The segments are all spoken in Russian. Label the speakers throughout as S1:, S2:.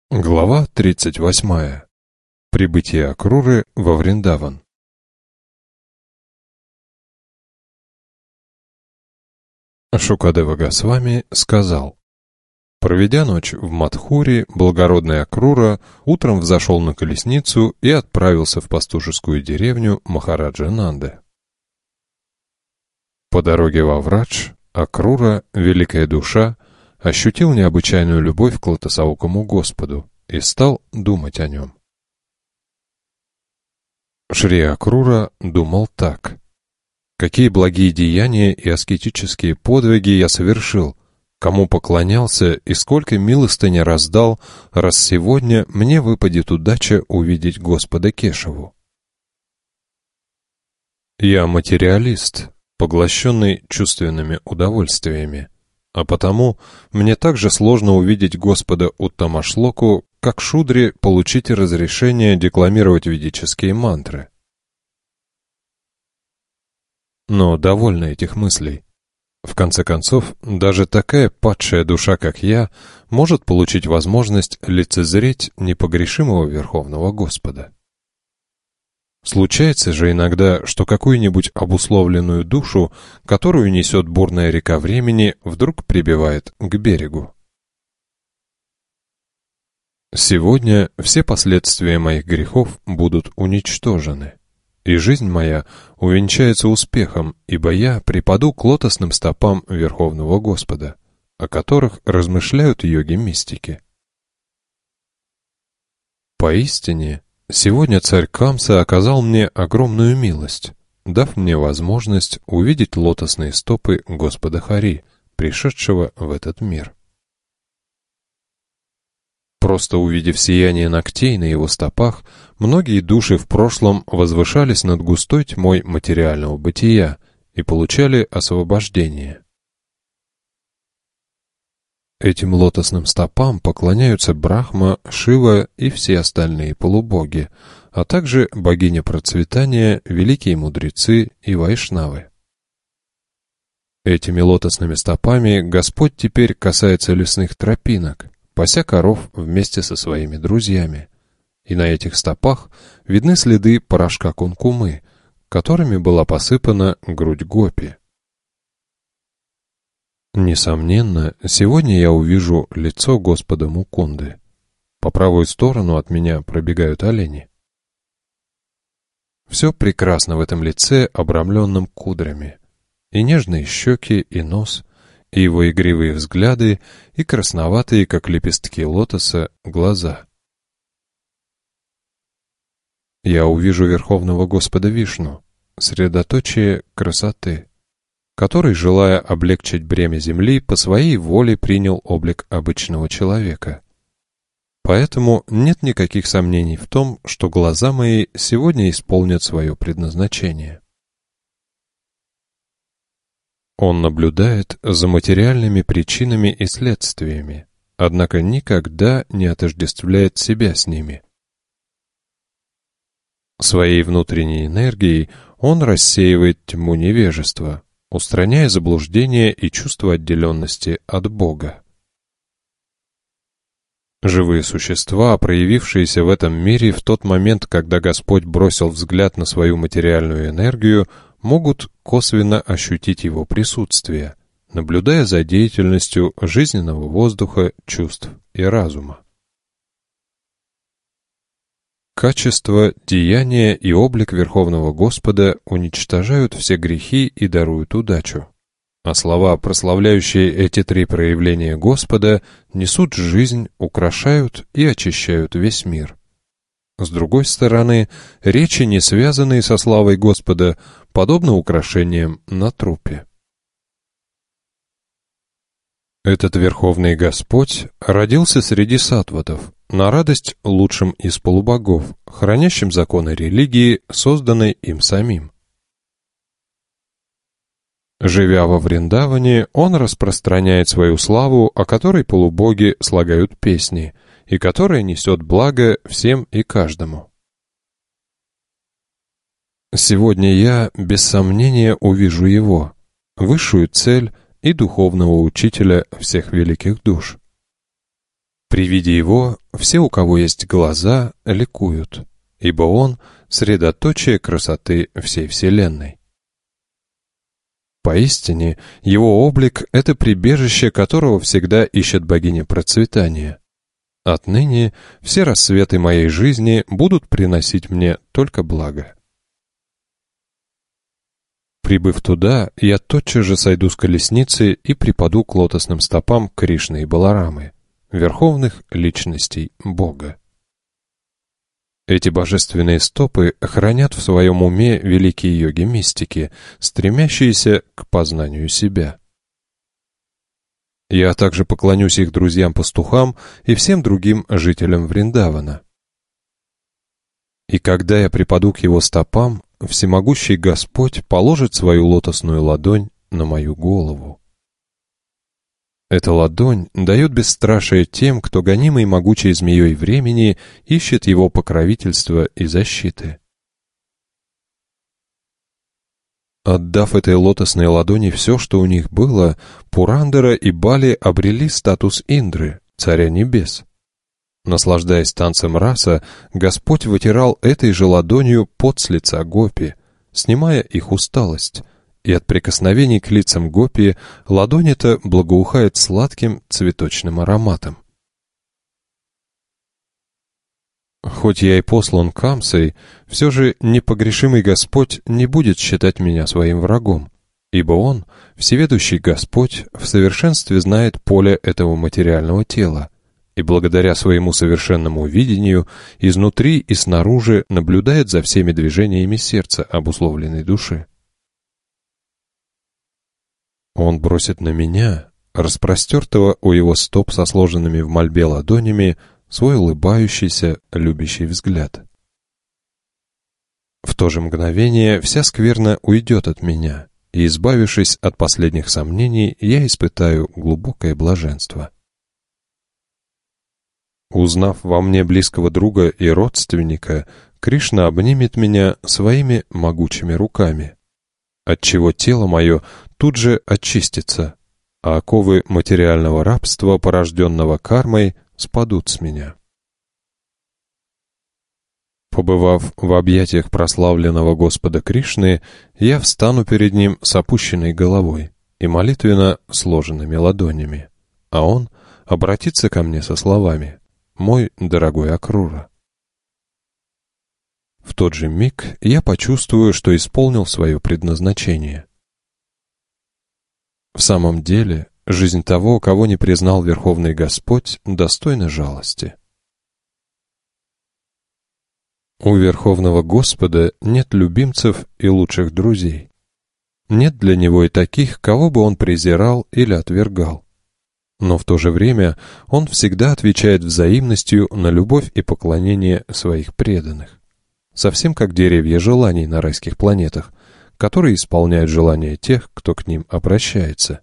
S1: Глава 38. Прибытие Акруры во Вриндаван. Шукадева Госвами сказал: проведя ночь в Мадхуре, благородный Акрура утром взошел на колесницу и отправился в пастушескую деревню Махараджа Нанды. По дороге во Врадж Акрура, великая душа, ощутил необычайную любовь к Лотосоокому Господу и стал думать о нем. Шри Акрура думал так: какие благие деяния и аскетические подвиги я совершил, кому поклонялся и сколько милостыни раздал, раз сегодня мне выпадет удача увидеть Господа Кешаву. Я материалист, поглощенный чувственными удовольствиями, а потому мне также сложно увидеть Господа Уттамашлоку, как Шудре получить разрешение декламировать ведические мантры. Но довольно этих мыслей. В конце концов, даже такая падшая душа, как я, может получить возможность лицезреть непогрешимого Верховного Господа. Случается же иногда, что какую-нибудь обусловленную душу, которую несет бурная река времени, вдруг прибивает к берегу. Сегодня все последствия моих грехов будут уничтожены, и жизнь моя увенчается успехом, ибо я припаду к лотосным стопам Верховного Господа, о которых размышляют йоги-мистики. Поистине, сегодня царь Камса оказал мне огромную милость, дав мне возможность увидеть лотосные стопы Господа Хари, пришедшего в этот мир. Просто увидев сияние ногтей на его стопах, многие души в прошлом возвышались над густой тьмой материального бытия и получали освобождение. Этим лотосным стопам поклоняются Брахма, Шива и все остальные полубоги, а также богиня процветания, великие мудрецы и вайшнавы. Этими лотосными стопами Господь теперь касается лесных тропинок, пася коров вместе со своими друзьями, и на этих стопах видны следы порошка кункумы, которыми была посыпана грудь гопи. Несомненно, сегодня я увижу лицо Господа Мукунды. По правую сторону от меня пробегают олени. Все прекрасно в этом лице, обрамленном кудрями, и нежные щеки, и нос, и его игривые взгляды, и красноватые, как лепестки лотоса, глаза. Я увижу Верховного Господа Вишну, средоточие красоты, который, желая облегчить бремя земли, по своей воле принял облик обычного человека. Поэтому нет никаких сомнений в том, что глаза мои сегодня исполнят свое предназначение. Он наблюдает за материальными причинами и следствиями, однако никогда не отождествляет себя с ними. Своей внутренней энергией он рассеивает тьму невежества, устраняя заблуждение и чувство отделенности от Бога. Живые существа, проявившиеся в этом мире в тот момент, когда Господь бросил взгляд на свою материальную энергию, могут косвенно ощутить его присутствие, наблюдая за деятельностью жизненного воздуха, чувств и разума. Качество, деяние и облик Верховного Господа уничтожают все грехи и даруют удачу. А слова, прославляющие эти три проявления Господа, несут жизнь, украшают и очищают весь мир. С другой стороны, речи, не связанные со славой Господа, подобны украшениям на трупе. Этот Верховный Господь родился среди саттватов, на радость лучшим из полубогов, хранящим законы религии, созданной им самим. Живя во Вриндаване, он распространяет свою славу, о которой полубоги слагают песни, и которая несет благо всем и каждому. Сегодня я, без сомнения, увижу его, высшую цель и духовного учителя всех великих душ. При виде его все, у кого есть глаза, ликуют, ибо он — средоточие красоты всей вселенной. Поистине, его облик — это прибежище, которого всегда ищет богиня процветания. Отныне все рассветы моей жизни будут приносить мне только благо. Прибыв туда, я тотчас же сойду с колесницы и припаду к лотосным стопам Кришны и Баларамы, верховных личностей Бога. Эти божественные стопы хранят в своем уме великие йоги-мистики, стремящиеся к познанию себя. Я также поклонюсь их друзьям-пастухам и всем другим жителям Вриндавана. И когда я припаду к его стопам, всемогущий Господь положит свою лотосную ладонь на мою голову. Эта ладонь дает бесстрашие тем, кто, гонимый могучей змеей времени, ищет его покровительства и защиты. Отдав этой лотосной ладони все, что у них было, Пурандара и Бали обрели статус Индры, царя небес. Наслаждаясь танцем раса, Господь вытирал этой же ладонью пот с лица гопи, снимая их усталость, и от прикосновений к лицам гопи ладонь эта благоухает сладким цветочным ароматом. Хоть я и послан Камсой, все же непогрешимый Господь не будет считать меня своим врагом, ибо Он, всеведущий Господь, в совершенстве знает поле этого материального тела, и благодаря своему совершенному видению изнутри и снаружи наблюдает за всеми движениями сердца обусловленной души. Он бросит на меня, распростертого у его стоп со сложенными в мольбе ладонями, свой улыбающийся, любящий взгляд. В то же мгновение вся скверна уйдет от меня, и, избавившись от последних сомнений, я испытаю глубокое блаженство. Узнав во мне близкого друга и родственника, Кришна обнимет меня своими могучими руками, отчего тело мое тут же очистится, а оковы материального рабства, порожденного кармой, спадут с меня. Побывав в объятиях прославленного Господа Кришны, я встану перед Ним с опущенной головой и молитвенно сложенными ладонями, а Он обратится ко мне со словами: «Мой дорогой Акрура». В тот же миг я почувствую, что исполнил свое предназначение. В самом деле, жизнь того, кого не признал Верховный Господь, достойна жалости. У Верховного Господа нет любимцев и лучших друзей. Нет для Него и таких, кого бы Он презирал или отвергал. Но в то же время Он всегда отвечает взаимностью на любовь и поклонение своих преданных. Совсем как деревья желаний на райских планетах, которые исполняют желания тех, кто к ним обращается.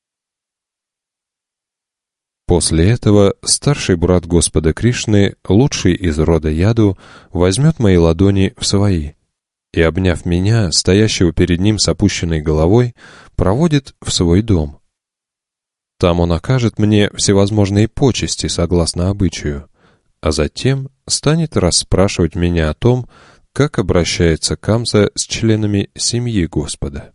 S1: После этого старший брат Господа Кришны, лучший из рода Яду, возьмет мои ладони в свои и, обняв меня, стоящего перед ним с опущенной головой, проводит в свой дом. Там он окажет мне всевозможные почести согласно обычаю, а затем станет расспрашивать меня о том, как обращается Камса с членами семьи Господа.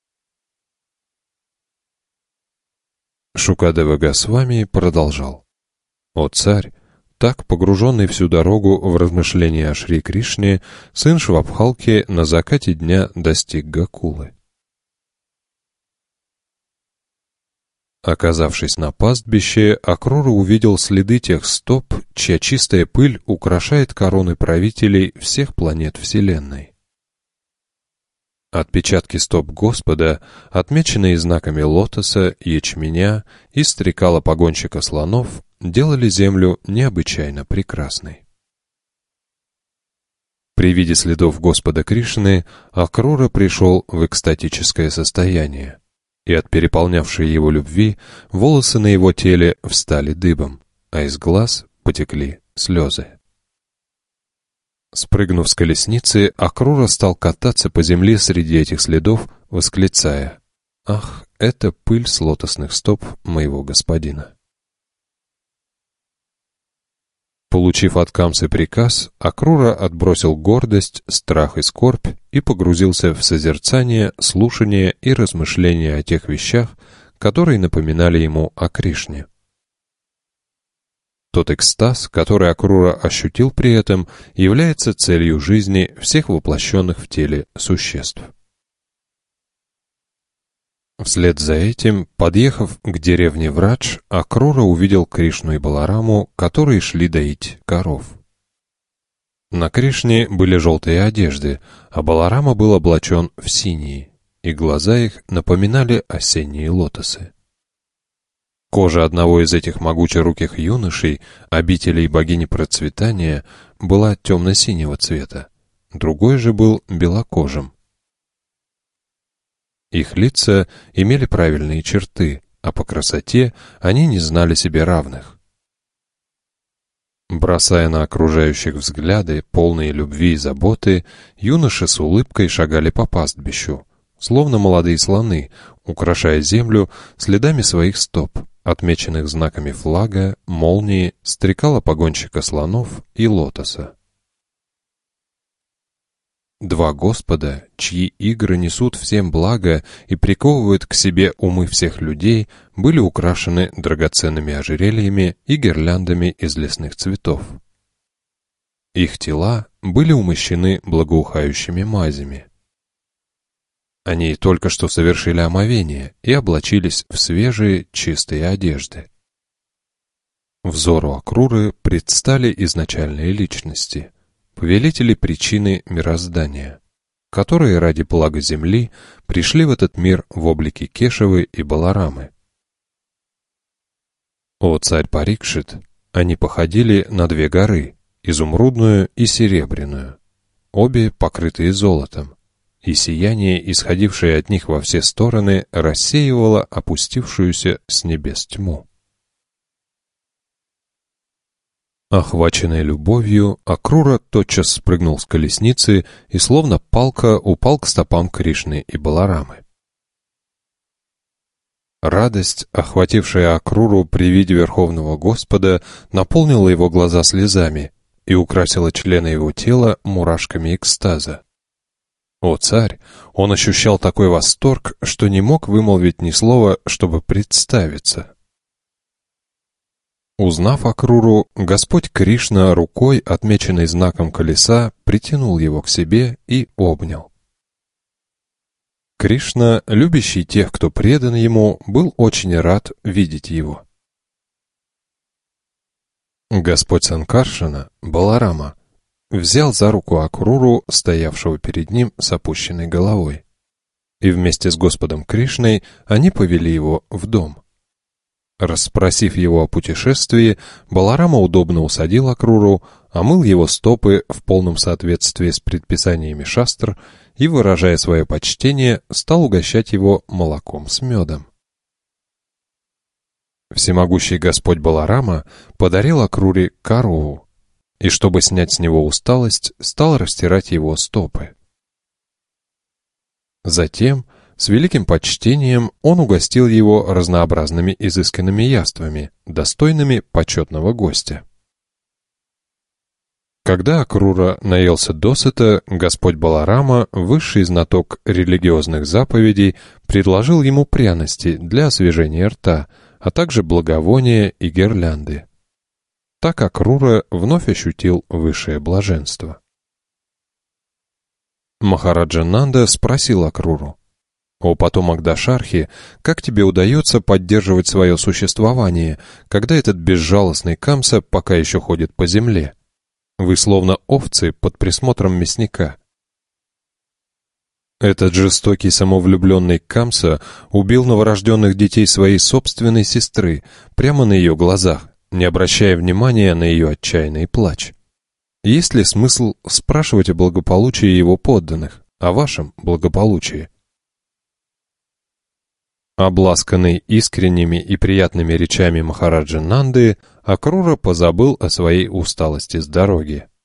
S1: Шукадева Госвами продолжал: «О царь, так погруженный всю дорогу в размышления о Шри Кришне, сын Швабхалки на закате дня достиг Гокулы. Оказавшись на пастбище, Акрура увидел следы тех стоп, чья чистая пыль украшает короны правителей всех планет Вселенной. Отпечатки стоп Господа, отмеченные знаками лотоса, ячменя и стрекала погонщика слонов, делали землю необычайно прекрасной. При виде следов Господа Кришны Акрура пришел в экстатическое состояние, и от переполнявшей его любви волосы на его теле встали дыбом, а из глаз потекли слезы. Спрыгнув с колесницы, Акрура стал кататься по земле среди этих следов, восклицая: «Ах, это пыль с лотосных стоп моего господина». Получив от Камсы приказ, Акрура отбросил гордость, страх и скорбь и погрузился в созерцание, слушание и размышления о тех вещах, которые напоминали ему о Кришне. Тот экстаз, который Акрура ощутил при этом, является целью жизни всех воплощенных в теле существ. Вслед за этим, подъехав к деревне Врадж, Акрура увидел Кришну и Балараму, которые шли доить коров. На Кришне были желтые одежды, а Баларама был облачен в синие, и глаза их напоминали осенние лотосы. Кожа одного из этих могучеруких юношей, обителей богини процветания, была темно-синего цвета, другой же был белокожим. Их лица имели правильные черты, а по красоте они не знали себе равных. Бросая на окружающих взгляды, полные любви и заботы, юноши с улыбкой шагали по пастбищу, словно молодые слоны, украшая землю следами своих стоп, отмеченных знаками флага, молнии, стрекала погонщика слонов и лотоса. Два Господа, чьи игры несут всем благо и приковывают к себе умы всех людей, были украшены драгоценными ожерельями и гирляндами из лесных цветов. Их тела были умощены благоухающими мазями. Они только что совершили омовение и облачились в свежие, чистые одежды. Взору Акруры предстали изначальные личности, повелители причины мироздания, которые ради блага земли пришли в этот мир в облике Кешавы и Баларамы. О царь Парикшит, они походили на две горы, изумрудную и серебряную, обе покрытые золотом, и сияние, исходившее от них во все стороны, рассеивало опустившуюся с небес тьму. Охваченный любовью, Акрура тотчас спрыгнул с колесницы и, словно палка, упал к стопам Кришны и Баларамы. Радость, охватившая Акруру при виде Верховного Господа, наполнила его глаза слезами и украсила члены его тела мурашками экстаза. О царь! Он ощущал такой восторг, что не мог вымолвить ни слова, чтобы представиться. Узнав Акруру, Господь Кришна рукой, отмеченной знаком колеса, притянул его к себе и обнял. Кришна, любящий тех, кто предан ему, был очень рад видеть его. Господь Санкаршана, Баларама, взял за руку Акруру, стоявшего перед ним с опущенной головой, и вместе с Господом Кришной они повели его в дом. Расспросив его о путешествии, Баларама удобно усадил Акруру, омыл его стопы в полном соответствии с предписаниями шастр и, выражая свое почтение, стал угощать его молоком с медом. Всемогущий Господь Баларама подарил Акруре корову, и, чтобы снять с него усталость, стал растирать его стопы. Затем, с великим почтением, он угостил его разнообразными изысканными яствами, достойными почетного гостя. Когда Акрура наелся досыта, Господь Баларама, высший знаток религиозных заповедей, предложил ему пряности для освежения рта, а также благовония и гирлянды. Так Акрура вновь ощутил высшее блаженство. Махараджа Нанда спросил Акруру: «О потомок Дашархи, как тебе удается поддерживать свое существование, когда этот безжалостный Камса пока еще ходит по земле? Вы словно овцы под присмотром мясника». Этот жестокий самовлюбленный Камса убил новорожденных детей своей собственной сестры прямо на ее глазах, не обращая внимания на ее отчаянный плач. Есть ли смысл спрашивать о благополучии его подданных, о вашем благополучии? Обласканный искренними и приятными речами Махараджи Нанды, Акрура позабыл о своей усталости с дороги.